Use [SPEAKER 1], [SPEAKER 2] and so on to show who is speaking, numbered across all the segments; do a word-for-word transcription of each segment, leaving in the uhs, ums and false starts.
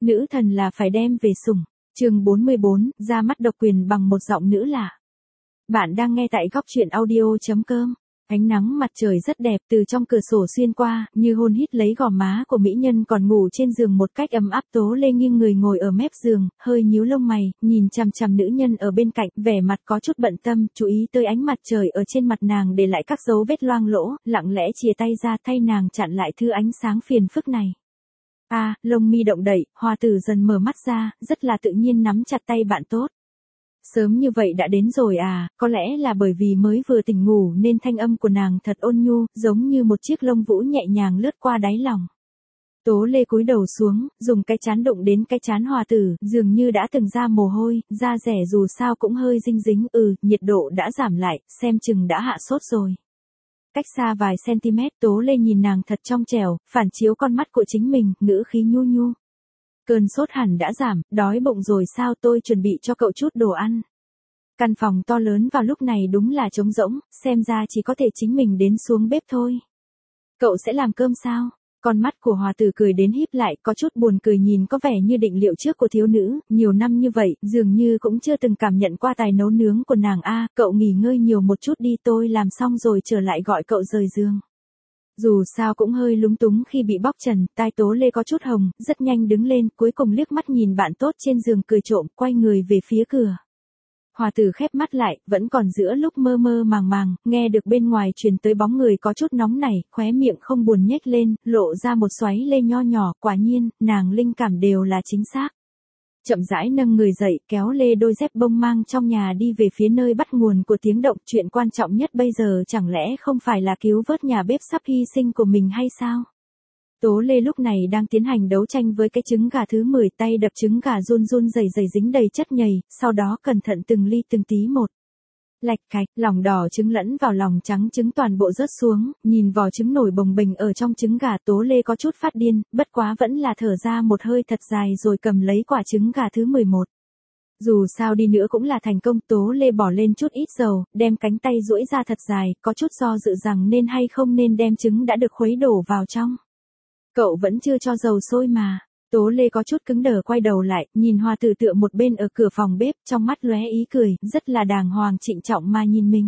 [SPEAKER 1] Nữ thần là phải đem về sủng. Chương bốn mươi bốn, ra mắt độc quyền bằng một giọng nữ lạ. Bạn đang nghe tại góc truyện audio.com. Ánh nắng mặt trời rất đẹp từ trong cửa sổ xuyên qua, như hôn hít lấy gò má của mỹ nhân còn ngủ trên giường một cách ấm áp. Tố Lê nghiêng người ngồi ở mép giường, hơi nhíu lông mày, nhìn chằm chằm nữ nhân ở bên cạnh, vẻ mặt có chút bận tâm, chú ý tới ánh mặt trời ở trên mặt nàng để lại các dấu vết loang lỗ, lặng lẽ chìa tay ra thay nàng chặn lại thứ ánh sáng phiền phức này. A, à, lông mi động đậy, Hoa Tử dần mở mắt ra, rất là tự nhiên nắm chặt tay bạn tốt. Sớm như vậy đã đến rồi à, có lẽ là bởi vì mới vừa tỉnh ngủ nên thanh âm của nàng thật ôn nhu, giống như một chiếc lông vũ nhẹ nhàng lướt qua đáy lòng. Tố Lê cúi đầu xuống, dùng cái trán đụng đến cái trán Hoa Tử, dường như đã từng ra mồ hôi, da rẻ dù sao cũng hơi dinh dính, ừ, nhiệt độ đã giảm lại, xem chừng đã hạ sốt rồi. Cách xa vài cm, Tố Lê nhìn nàng thật trong trẻo, phản chiếu con mắt của chính mình, ngữ khí nhu nhu. Cơn sốt hẳn đã giảm, đói bụng rồi sao, tôi chuẩn bị cho cậu chút đồ ăn. Căn phòng to lớn vào lúc này đúng là trống rỗng, xem ra chỉ có thể chính mình đến xuống bếp thôi. Cậu sẽ làm cơm sao? Con mắt của Hòa Tử cười đến híp lại, có chút buồn cười nhìn có vẻ như định liệu trước của thiếu nữ, nhiều năm như vậy, dường như cũng chưa từng cảm nhận qua tài nấu nướng của nàng. A, cậu nghỉ ngơi nhiều một chút đi, tôi làm xong rồi trở lại gọi cậu rời giường. Dù sao cũng hơi lúng túng khi bị bóc trần, tai Tố Lê có chút hồng, rất nhanh đứng lên, cuối cùng liếc mắt nhìn bạn tốt trên giường cười trộm, quay người về phía cửa. Hòa Tử khép mắt lại, vẫn còn giữa lúc mơ mơ màng màng, nghe được bên ngoài truyền tới bóng người có chút nóng nảy, khóe miệng không buồn nhếch lên, lộ ra một xoáy lê nho nhỏ, quả nhiên, nàng linh cảm đều là chính xác. Chậm rãi nâng người dậy, kéo lê đôi dép bông mang trong nhà đi về phía nơi bắt nguồn của tiếng động. Chuyện quan trọng nhất bây giờ chẳng lẽ không phải là cứu vớt nhà bếp sắp hy sinh của mình hay sao? Tố Lê lúc này đang tiến hành đấu tranh với cái trứng gà thứ mười, tay đập trứng gà run run rẩy rẩy dính đầy chất nhầy, sau đó cẩn thận từng ly từng tí một. Lạch cạch, lòng đỏ trứng lẫn vào lòng trắng trứng toàn bộ rớt xuống, nhìn vỏ trứng nổi bồng bềnh ở trong trứng gà. Tố Lê có chút phát điên, bất quá vẫn là thở ra một hơi thật dài rồi cầm lấy quả trứng gà thứ mười một. Dù sao đi nữa cũng là thành công. Tố Lê bỏ lên chút ít dầu, đem cánh tay duỗi ra thật dài, có chút do dự rằng nên hay không nên đem trứng đã được khuấy đổ vào trong. Cậu vẫn chưa cho dầu sôi mà. Tố Lê có chút cứng đờ quay đầu lại, nhìn Hòa Tử tựa một bên ở cửa phòng bếp, trong mắt lóe ý cười, rất là đàng hoàng trịnh trọng mà nhìn mình.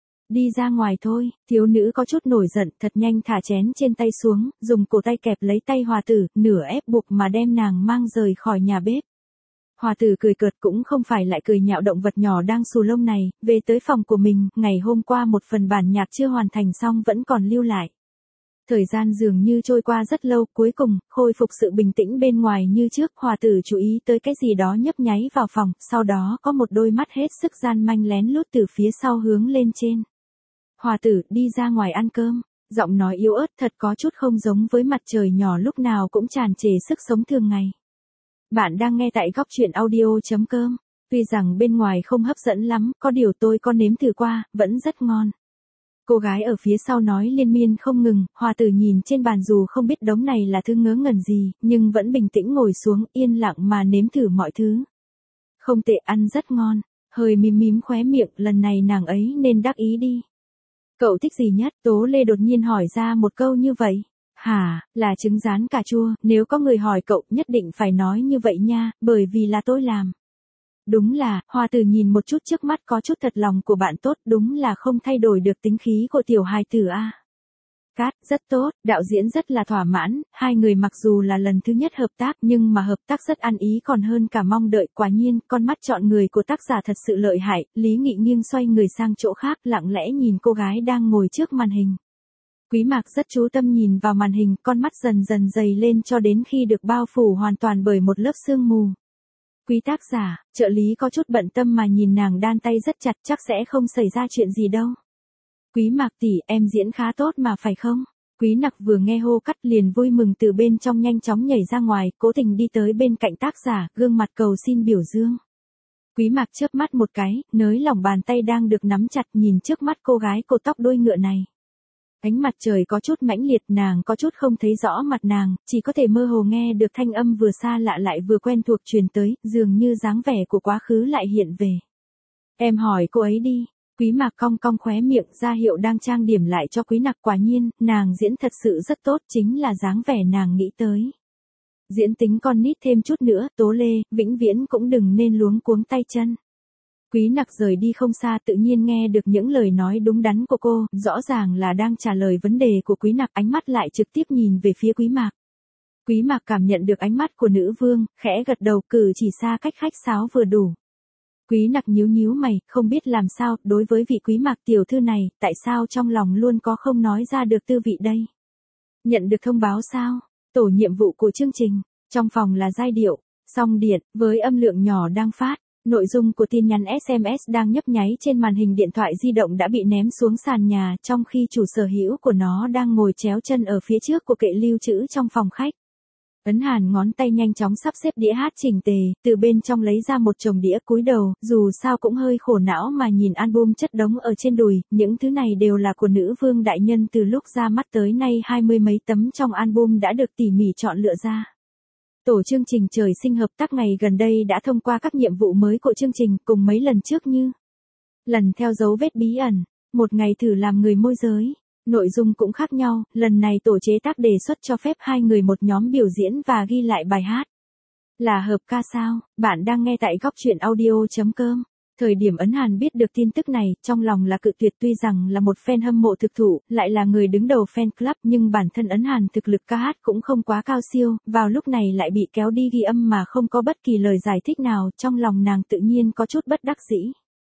[SPEAKER 1] Đi ra ngoài thôi, thiếu nữ có chút nổi giận, thật nhanh thả chén trên tay xuống, dùng cổ tay kẹp lấy tay Hòa Tử, nửa ép buộc mà đem nàng mang rời khỏi nhà bếp. Hòa Tử cười cợt, cũng không phải lại cười nhạo động vật nhỏ đang xù lông này, về tới phòng của mình, ngày hôm qua một phần bản nhạc chưa hoàn thành xong vẫn còn lưu lại. Thời gian dường như trôi qua rất lâu, cuối cùng, khôi phục sự bình tĩnh bên ngoài như trước. Hòa Tử chú ý tới cái gì đó nhấp nháy vào phòng, sau đó có một đôi mắt hết sức gian manh lén lút từ phía sau hướng lên trên. Hòa Tử, đi ra ngoài ăn cơm. Giọng nói yếu ớt thật có chút không giống với mặt trời nhỏ lúc nào cũng tràn trề sức sống thường ngày. Bạn đang nghe tại góc truyện audio.com. Tuy rằng bên ngoài không hấp dẫn lắm, có điều tôi có nếm thử qua, vẫn rất ngon. Cô gái ở phía sau nói liên miên không ngừng. Hòa Tử nhìn trên bàn dù không biết đống này là thứ ngớ ngẩn gì, nhưng vẫn bình tĩnh ngồi xuống, yên lặng mà nếm thử mọi thứ. Không tệ, ăn rất ngon. Hơi mím mím khóe miệng, lần này nàng ấy nên đắc ý đi. Cậu thích gì nhất? Tố Lê đột nhiên hỏi ra một câu như vậy. Hả, là trứng rán cà chua, nếu có người hỏi cậu nhất định phải nói như vậy nha, bởi vì là tôi làm. Đúng là, Hòa Tử nhìn một chút trước mắt có chút thật lòng của bạn tốt, đúng là không thay đổi được tính khí của tiểu hài tử a. Cát, rất tốt, đạo diễn rất là thỏa mãn, hai người mặc dù là lần thứ nhất hợp tác nhưng mà hợp tác rất ăn ý còn hơn cả mong đợi. Quả nhiên, con mắt chọn người của tác giả thật sự lợi hại. Lý Nghị nghiêng xoay người sang chỗ khác, lặng lẽ nhìn cô gái đang ngồi trước màn hình. Quý Mạc rất chú tâm nhìn vào màn hình, con mắt dần dần dày lên cho đến khi được bao phủ hoàn toàn bởi một lớp sương mù. Quý tác giả, trợ lý có chút bận tâm mà nhìn nàng đan tay rất chặt, chắc sẽ không xảy ra chuyện gì đâu. Quý Mạc tỷ, em diễn khá tốt mà phải không? Quý Nặc vừa nghe hô cắt liền vui mừng từ bên trong nhanh chóng nhảy ra ngoài, cố tình đi tới bên cạnh tác giả, gương mặt cầu xin biểu dương. Quý Mạc chớp mắt một cái, nới lỏng bàn tay đang được nắm chặt, nhìn trước mắt cô gái cột tóc đuôi ngựa này. Ánh mặt trời có chút mãnh liệt, nàng có chút không thấy rõ mặt nàng, chỉ có thể mơ hồ nghe được thanh âm vừa xa lạ lại vừa quen thuộc truyền tới, dường như dáng vẻ của quá khứ lại hiện về. Em hỏi cô ấy đi. Quý Mạc cong cong khóe miệng ra hiệu đang trang điểm lại cho Quý Nặc. Quả nhiên, nàng diễn thật sự rất tốt, chính là dáng vẻ nàng nghĩ tới. Diễn tính con nít thêm chút nữa, Tố Lê, vĩnh viễn cũng đừng nên luống cuống tay chân. Quý Nặc rời đi không xa tự nhiên nghe được những lời nói đúng đắn của cô, rõ ràng là đang trả lời vấn đề của Quý Nặc, ánh mắt lại trực tiếp nhìn về phía Quý Mạc. Quý Mạc cảm nhận được ánh mắt của nữ vương, khẽ gật đầu, cử chỉ xa cách khách sáo vừa đủ. Quý Nặc nhíu nhíu mày, không biết làm sao, đối với vị Quý Mạc tiểu thư này, tại sao trong lòng luôn có không nói ra được tư vị đây. Nhận được thông báo sao? Tổ nhiệm vụ của chương trình, trong phòng là giai điệu, song điện, với âm lượng nhỏ đang phát. Nội dung của tin nhắn ét em ét đang nhấp nháy trên màn hình điện thoại di động đã bị ném xuống sàn nhà, trong khi chủ sở hữu của nó đang ngồi chéo chân ở phía trước của kệ lưu trữ trong phòng khách. Ấn Hàn ngón tay nhanh chóng sắp xếp đĩa hát chỉnh tề, từ bên trong lấy ra một chồng đĩa, cúi đầu, dù sao cũng hơi khổ não mà nhìn album chất đống ở trên đùi, những thứ này đều là của nữ vương đại nhân, từ lúc ra mắt tới nay hai mươi mấy tấm trong album đã được tỉ mỉ chọn lựa ra. Tổ chương trình Trời Sinh hợp tác ngày gần đây đã thông qua các nhiệm vụ mới của chương trình, cùng mấy lần trước như lần theo dấu vết bí ẩn, một ngày thử làm người môi giới. Nội dung cũng khác nhau, lần này tổ chế tác đề xuất cho phép hai người một nhóm biểu diễn và ghi lại bài hát. Là hợp ca sao? Bạn đang nghe tại góc truyện audio chấm com. Thời điểm Ấn Hàn biết được tin tức này, trong lòng là cự tuyệt, tuy rằng là một fan hâm mộ thực thụ, lại là người đứng đầu fan club, nhưng bản thân Ấn Hàn thực lực ca hát cũng không quá cao siêu, vào lúc này lại bị kéo đi ghi âm mà không có bất kỳ lời giải thích nào, trong lòng nàng tự nhiên có chút bất đắc dĩ.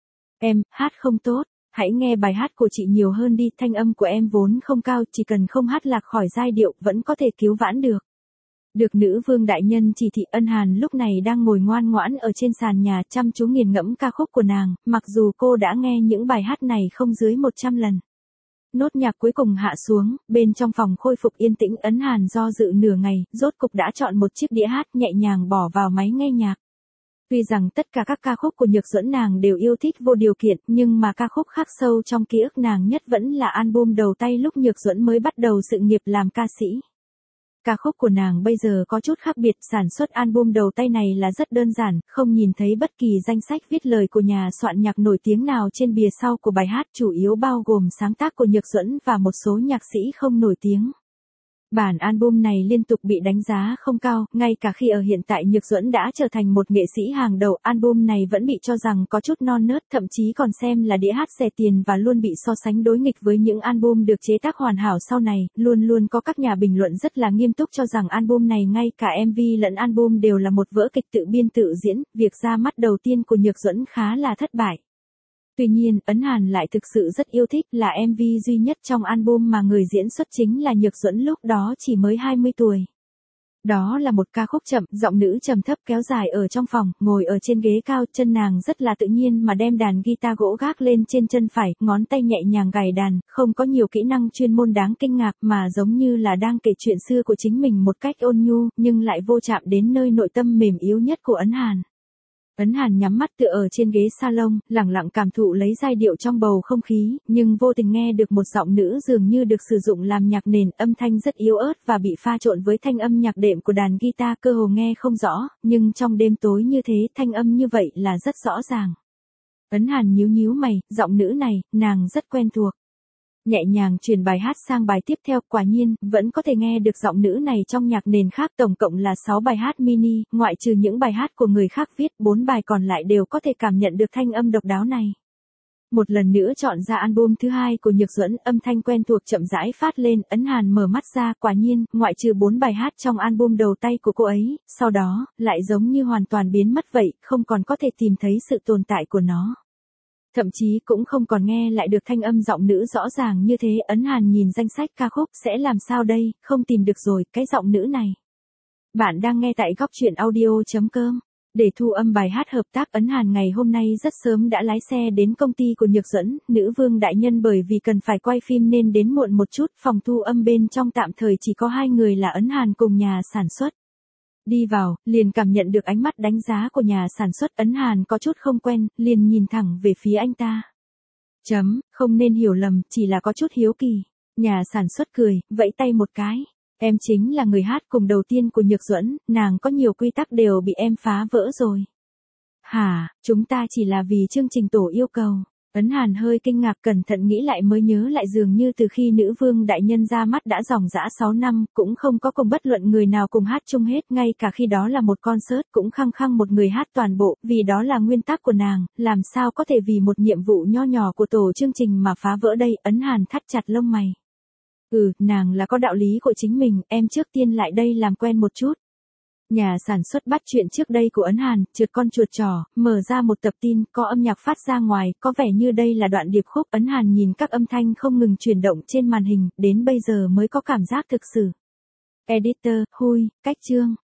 [SPEAKER 1] Em, hát không tốt. Hãy nghe bài hát của chị nhiều hơn đi, thanh âm của em vốn không cao, chỉ cần không hát lạc khỏi giai điệu, vẫn có thể cứu vãn được. Được nữ vương đại nhân chỉ thị, Ân Hàn lúc này đang ngồi ngoan ngoãn ở trên sàn nhà, chăm chú nghiền ngẫm ca khúc của nàng, mặc dù cô đã nghe những bài hát này không dưới một trăm lần. Nốt nhạc cuối cùng hạ xuống, bên trong phòng khôi phục yên tĩnh, Ấn Hàn do dự nửa ngày, rốt cục đã chọn một chiếc đĩa hát, nhẹ nhàng bỏ vào máy nghe nhạc. Tuy rằng tất cả các ca khúc của Nhược Duẫn nàng đều yêu thích vô điều kiện, nhưng mà ca khúc khắc sâu trong ký ức nàng nhất vẫn là album đầu tay lúc Nhược Duẫn mới bắt đầu sự nghiệp làm ca sĩ. Ca khúc của nàng bây giờ có chút khác biệt, sản xuất album đầu tay này là rất đơn giản, không nhìn thấy bất kỳ danh sách viết lời của nhà soạn nhạc nổi tiếng nào trên bìa sau của bài hát, chủ yếu bao gồm sáng tác của Nhược Duẫn và một số nhạc sĩ không nổi tiếng. Bản album này liên tục bị đánh giá không cao, ngay cả khi ở hiện tại Nhược Duẫn đã trở thành một nghệ sĩ hàng đầu, album này vẫn bị cho rằng có chút non nớt, thậm chí còn xem là đĩa hát rẻ tiền và luôn bị so sánh đối nghịch với những album được chế tác hoàn hảo sau này, luôn luôn có các nhà bình luận rất là nghiêm túc cho rằng album này ngay cả em vê lẫn album đều là một vở kịch tự biên tự diễn, việc ra mắt đầu tiên của Nhược Duẫn khá là thất bại. Tuy nhiên, Ấn Hàn lại thực sự rất yêu thích, là em vê duy nhất trong album mà người diễn xuất chính là Nhược Duẫn lúc đó chỉ mới hai mươi tuổi. Đó là một ca khúc chậm, giọng nữ trầm thấp kéo dài ở trong phòng, ngồi ở trên ghế cao, chân nàng rất là tự nhiên mà đem đàn guitar gỗ gác lên trên chân phải, ngón tay nhẹ nhàng gảy đàn, không có nhiều kỹ năng chuyên môn đáng kinh ngạc mà giống như là đang kể chuyện xưa của chính mình một cách ôn nhu, nhưng lại vô chạm đến nơi nội tâm mềm yếu nhất của Ấn Hàn. Ấn Hàn nhắm mắt tựa ở trên ghế salon, lặng lặng cảm thụ lấy giai điệu trong bầu không khí, nhưng vô tình nghe được một giọng nữ dường như được sử dụng làm nhạc nền, âm thanh rất yếu ớt và bị pha trộn với thanh âm nhạc đệm của đàn guitar, cơ hồ nghe không rõ, nhưng trong đêm tối như thế, thanh âm như vậy là rất rõ ràng. Ấn Hàn nhíu nhíu mày, giọng nữ này, nàng rất quen thuộc. Nhẹ nhàng chuyển bài hát sang bài tiếp theo, quả nhiên, vẫn có thể nghe được giọng nữ này trong nhạc nền khác, tổng cộng là sáu bài hát mini, ngoại trừ những bài hát của người khác viết, bốn bài còn lại đều có thể cảm nhận được thanh âm độc đáo này. Một lần nữa chọn ra album thứ hai của Nhược Duẫn, âm thanh quen thuộc chậm rãi phát lên, Ấn Hàn mở mắt ra, quả nhiên, ngoại trừ bốn bài hát trong album đầu tay của cô ấy, sau đó, lại giống như hoàn toàn biến mất vậy, không còn có thể tìm thấy sự tồn tại của nó. Thậm chí cũng không còn nghe lại được thanh âm giọng nữ rõ ràng như thế. Ấn Hàn nhìn danh sách ca khúc, sẽ làm sao đây, không tìm được rồi, cái giọng nữ này. Bạn đang nghe tại góc truyện audio chấm com. Để thu âm bài hát hợp tác, Ấn Hàn ngày hôm nay rất sớm đã lái xe đến công ty của Nhược Duẫn, nữ vương đại nhân, bởi vì cần phải quay phim nên đến muộn một chút, phòng thu âm bên trong tạm thời chỉ có hai người là Ấn Hàn cùng nhà sản xuất. Đi vào, liền cảm nhận được ánh mắt đánh giá của nhà sản xuất. Ấn Hàn có chút không quen, liền nhìn thẳng về phía anh ta. Chấm, không nên hiểu lầm, chỉ là có chút hiếu kỳ. Nhà sản xuất cười, vẫy tay một cái. Em chính là người hát cùng đầu tiên của Nhược Duẫn, nàng có nhiều quy tắc đều bị em phá vỡ rồi. Hả, chúng ta chỉ là vì chương trình tổ yêu cầu. Ấn Hàn hơi kinh ngạc, cẩn thận nghĩ lại mới nhớ lại dường như từ khi nữ vương đại nhân ra mắt đã dòng dã sáu năm, cũng không có cùng bất luận người nào cùng hát chung hết, ngay cả khi đó là một concert cũng khăng khăng một người hát toàn bộ, vì đó là nguyên tắc của nàng, làm sao có thể vì một nhiệm vụ nho nhỏ của tổ chương trình mà phá vỡ đây. Ấn Hàn thắt chặt lông mày. Ừ, nàng là có đạo lý của chính mình, em trước tiên lại đây làm quen một chút. Nhà sản xuất bắt chuyện trước đây của Ấn Hàn, trượt con chuột trò, mở ra một tập tin, có âm nhạc phát ra ngoài, có vẻ như đây là đoạn điệp khúc. Ấn Hàn nhìn các âm thanh không ngừng chuyển động trên màn hình, đến bây giờ mới có cảm giác thực sự. Editor, hui, cách chương.